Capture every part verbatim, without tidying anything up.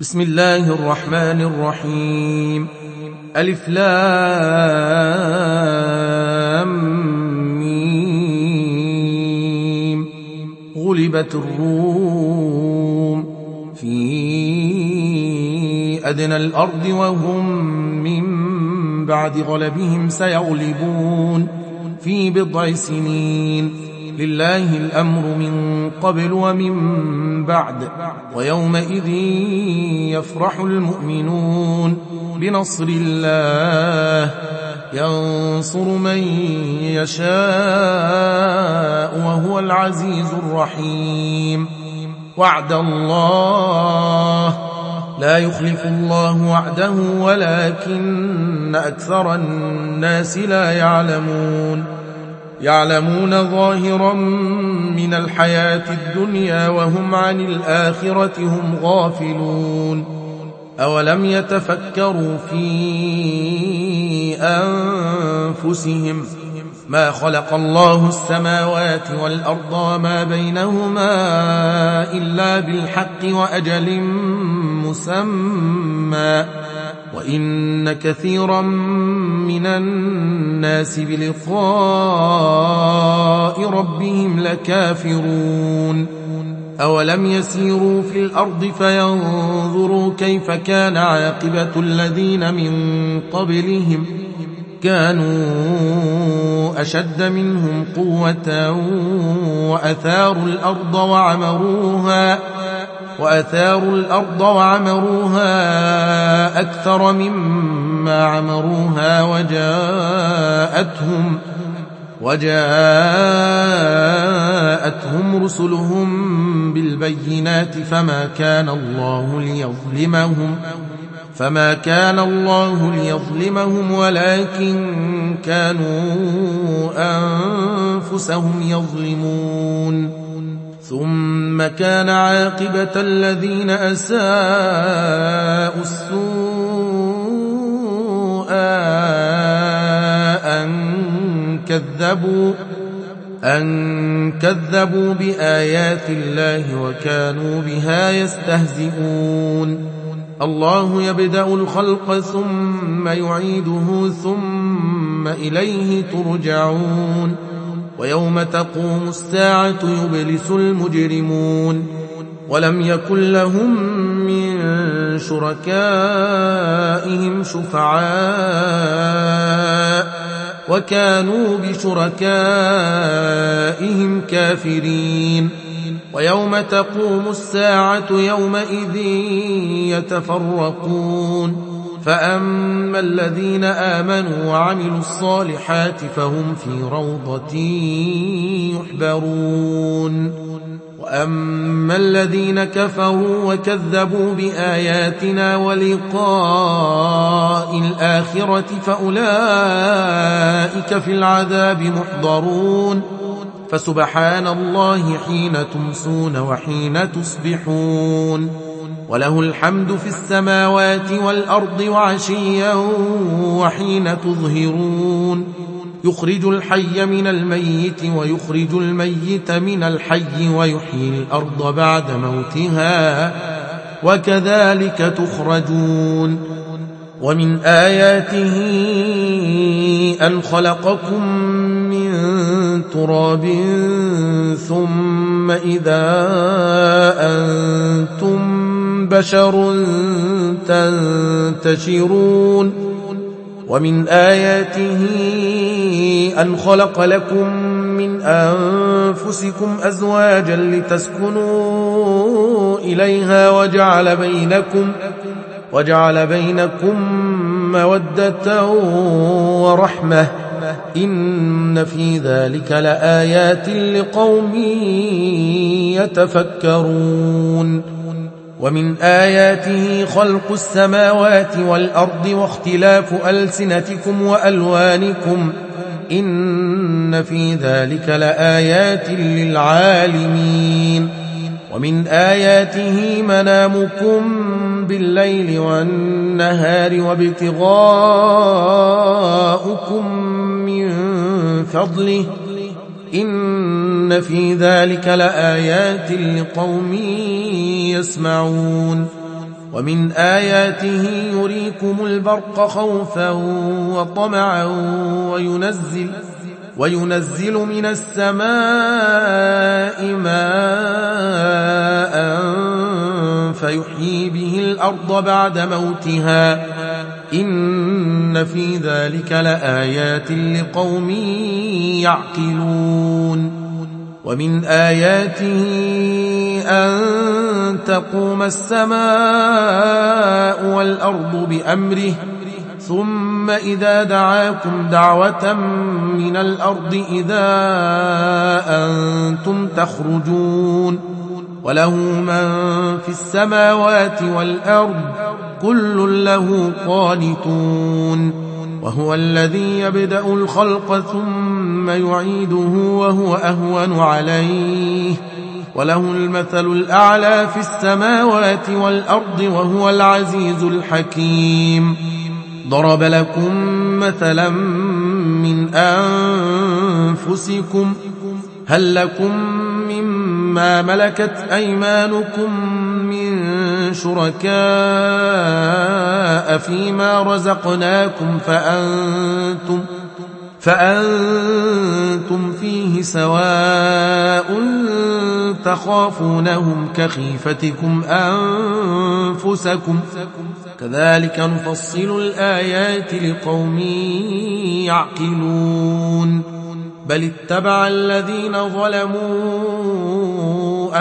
بسم الله الرحمن الرحيم. ألف لام ميم. غلبت الروم في أدنى الأرض وهم من بعد غلبهم سيغلبون في بضع سنين. لله الأمر من قبل ومن بعد ويومئذ يفرح المؤمنون بنصر الله ينصر من يشاء وهو العزيز الرحيم. وعد الله لا يخلف الله وعده ولكن أكثر الناس لا يعلمون. يعلمون ظاهرا من الحياة الدنيا وهم عن الآخرة هم غافلون. أولم يتفكروا في أنفسهم ما خلق الله السماوات والأرض وما بينهما إلا بالحق وأجل مسمى وإن كثيرا من الناس بلقاء ربهم لكافرون. أولم يسيروا في الأرض فينظروا كيف كان عاقبة الذين من قبلهم كانوا أشد منهم قوة وأثاروا الأرض وعمروها وأثاروا الأرض وعمروها أكثر مما عمروها وجاءتهم وجاءتهم رسلهم بالبينات فما كان الله ليظلمهم فما كان الله ليظلمهم ولكن كانوا أنفسهم يظلمون. ثم كان عاقبة الذين أساءوا السوء أن كذبوا أن كذبوا بآيات الله وكانوا بها يستهزئون. الله يبدأ الخلق ثم يعيده ثم إليه ترجعون. ويوم تقوم الساعة يبلس المجرمون ولم يكن لهم من شركائهم شفعاء وكانوا بشركائهم كافرين. ويوم تقوم الساعة يومئذ يتفرقون فأما الذين آمنوا وعملوا الصالحات فهم في روضة يحبرون. وأما الذين كفروا وكذبوا بآياتنا ولقاء الآخرة فأولئك في العذاب محضرون. فسبحان الله حين تمسون وحين تصبحون وله الحمد في السماوات والأرض وعشيا وحين تظهرون. يخرج الحي من الميت ويخرج الميت من الحي ويحيي الأرض بعد موتها وكذلك تخرجون. ومن آياته أن خلقكم من تراب ثم إذا أنتم بشر تنتشرون. ومن آياته أن خلق لكم من أنفسكم أزواجا لتسكنوا إليها وجعل بينكم وجعل بينكم مودة ورحمة إن في ذلك لآيات لقوم يتفكرون. ومن آياته خلق السماوات والأرض واختلاف ألسنتكم وألوانكم إن في ذلك لآيات للعالمين. ومن آياته منامكم بالليل والنهار وابتغاؤكم من فضله إن في ذلك لآيات لقوم يسمعون. ومن آياته يريكم البرق خوفا وطمعا وينزل, وينزل من السماء ماء فيحيي به الأرض بعد موتها إن في ذلك لآيات لقوم يعقلون. ومن آياته أن تقوم السماء والأرض بأمره ثم إذا دعاكم دعوة من الأرض إذا أنتم تخرجون وله من في السماوات والأرض كل له قانتون وهو الذي يبدأ الخلق ثم يعيده وهو أهون عليه وله المثل الأعلى في السماوات والأرض وهو العزيز الحكيم. ضرب لكم مثلا من أنفسكم هل لكم مما ملكت أيمانكم من شركاء فيما رزقناكم فأنتم, فأنتم فيه سواء تخافونهم كخيفتكم أنفسكم كذلك نفصل الآيات لقوم يعقلون. بل اتبع الذين ظلموا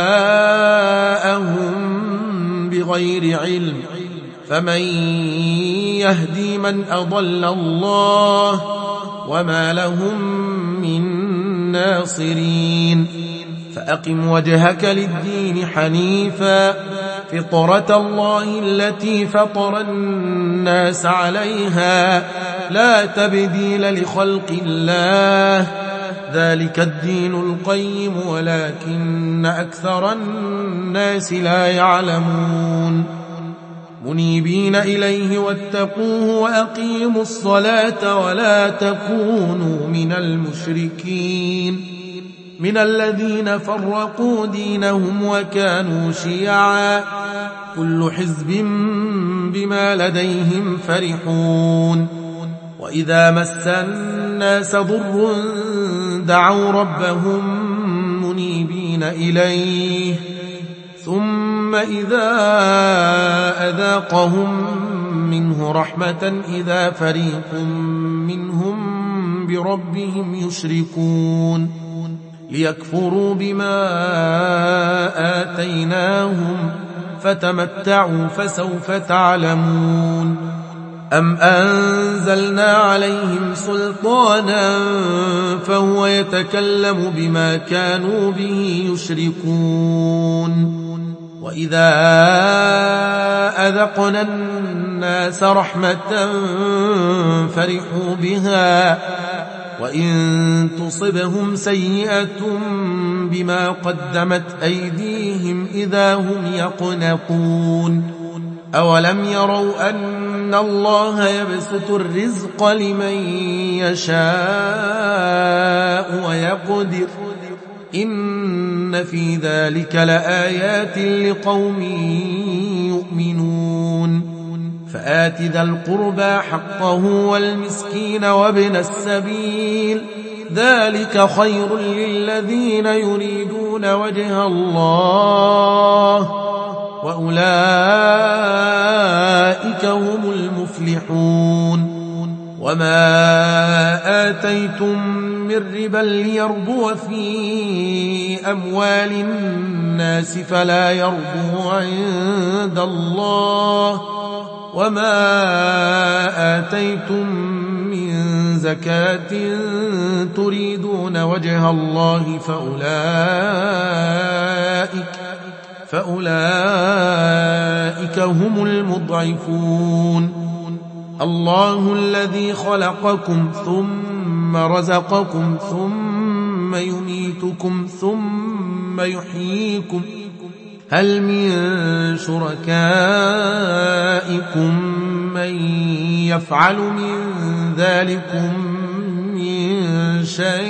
أهواءهم بغير علم فمن يهدي من أضل الله وما لهم من ناصرين. فأقم وجهك للدين حنيفا فطرة الله التي فطر الناس عليها لا تبديل لخلق الله ذلك الدين القيم ولكن أكثر الناس لا يعلمون. منيبين إليه واتقوه وأقيموا الصلاة ولا تكونوا من المشركين من الذين فرقوا دينهم وكانوا شيعا كل حزب بما لديهم فرحون. وإذا مس الناس ضر دعوا ربهم منيبين إليه ثم إذا أذاقهم منه رحمة إذا فريق منهم بربهم يشركون ليكفروا بما آتيناهم فتمتعوا فسوف تعلمون. أم أنزلنا عليهم سلطانا فهو يتكلم بما كانوا به يشركون. وإذا أذقنا الناس رحمة فرحوا بها وإن تصبهم سيئة بما قدمت أيديهم إذا هم يقنطون. أولم يروا أن الله يبسط الرزق لمن يشاء ويقدر إن في ذلك لآيات لقوم يؤمنون. فآت ذا القربى حقه والمسكين وابن السبيل ذلك خير للذين يريدون وجه الله وأولئك هم المفلحون. وما آتيتم من ربا ليربو في أموال الناس فلا يربو عند الله وما آتيتم من زكاة تريدون وجه الله فأولئك فأولئك هم المضعفون. الله الذي خلقكم ثم رزقكم ثم يميتكم ثم يحييكم هل من شركائكم من يفعل من ذلكم من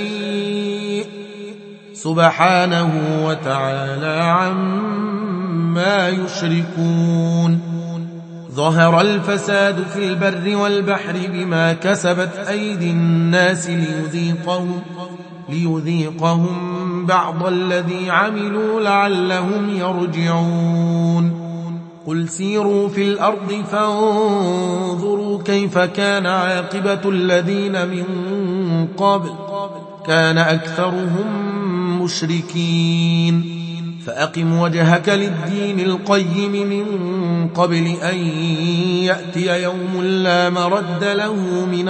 شيء سبحانه وتعالى عما ما يشركون ظهر الفساد في البر والبحر بما كسبت أيدي الناس ليذيقهم, ليذيقهم بعض الذي عملوا لعلهم يرجعون قل سيروا في الأرض فانظروا كيف كان عاقبة الذين من قبل كان أكثرهم مشركين فأقم وجهك للدين القيم من قبل أن يأتي يوم لا مرد له من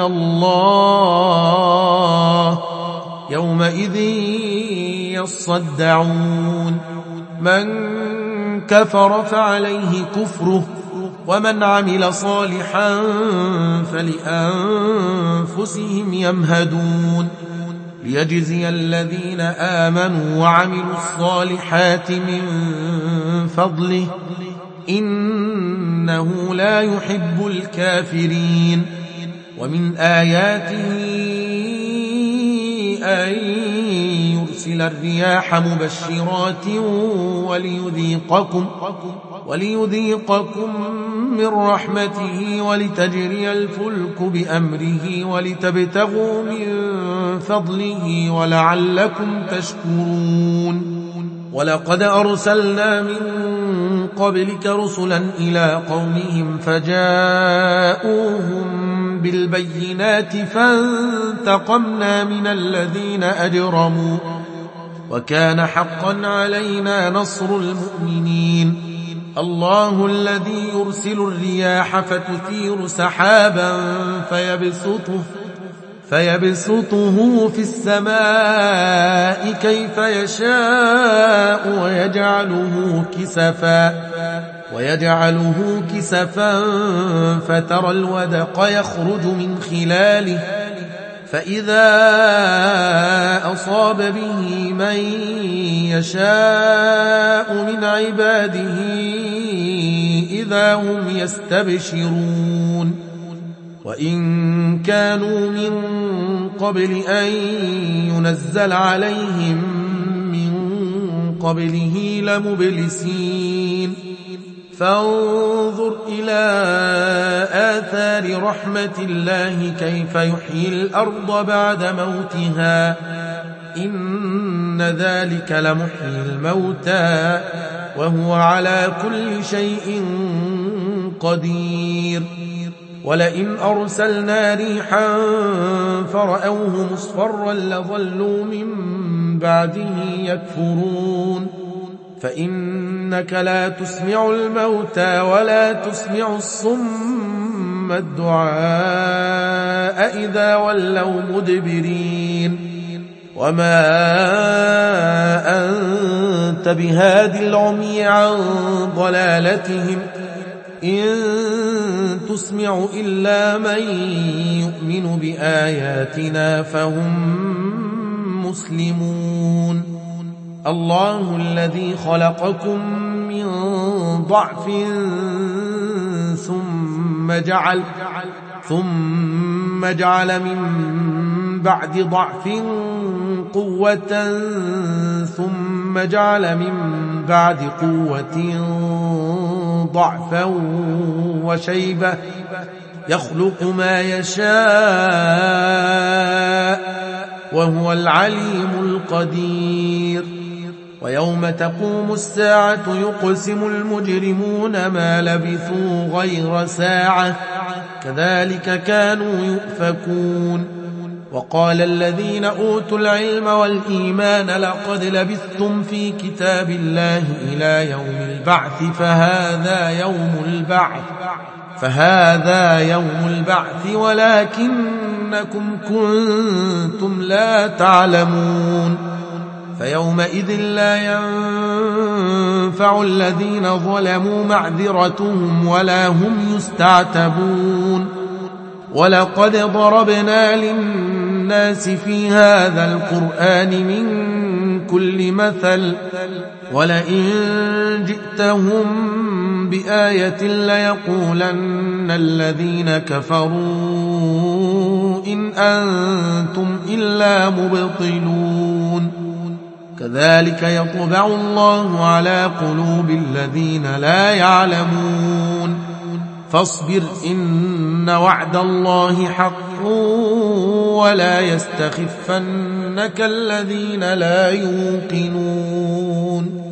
الله يومئذ يصدعون من كفر فعليه كفره ومن عمل صالحا فلأنفسهم يمهدون ليجزي الذين آمنوا وعملوا الصالحات من فضله إنه لا يحب الكافرين ومن آياته أن يرسل الرياح مبشرات وليذيقكم, وليذيقكم من رحمته ولتجري الفلك بأمره ولتبتغوا من فضله ولعلكم تشكرون ولقد أرسلنا من قبلك رسلا إلى قومهم فجاءوهم بالبينات فانتقمنا من الذين أجرموا وكان حقا علينا نصر المؤمنين الله الذي يرسل الرياح فتثير سحابا فيبسطه, فيبسطه في السماء كيف يشاء ويجعله كسفا ويجعله كسفا فترى الودق يخرج من خلاله فإذا أصاب به من يشاء من عباده إذا هم يستبشرون وإن كانوا من قبل أن ينزل عليهم من قبله لمبلسين فانظر إلى آثار رحمة الله كيف يحيي الأرض بعد موتها إن ذلك لمحيي الموتى وهو على كل شيء قدير ولئن أرسلنا ريحا فرأوه مصفرا لظلوا من بعده يكفرون فإنك لا تسمع الموتى ولا تسمع الصم الدعاء إذا ولوا مدبرين وما أنت بهاد العمي عن ضلالتهم إن تسمع إلا من يؤمن بآياتنا فهم مسلمون الله الذي خلقكم من ضعف ثم جعل ثم جعل من بعد ضعف قوة ثم جعل من بعد قوة ضعفا وشيبة يخلق ما يشاء وهو العليم القدير ويوم تقوم الساعة يقسم المجرمون ما لبثوا غير ساعة كذلك كانوا يؤفكون وقال الذين أوتوا العلم والإيمان لقد لبثتم في كتاب الله إلى يوم البعث فهذا يوم البعث فهذا يوم البعث ولكنكم كنتم لا تعلمون فيومئذ لا ينفع الذين ظلموا معذرتهم ولا هم يستعتبون ولقد ضربنا للناس في هذا القرآن من كل مثل ولئن جئتهم بآية ليقولن الذين كفروا إن أنتم إلا مبطلون كذلك يطبع الله على قلوب الذين لا يعلمون فاصبر إن وعد الله حق ولا يستخفنك الذين لا يوقنون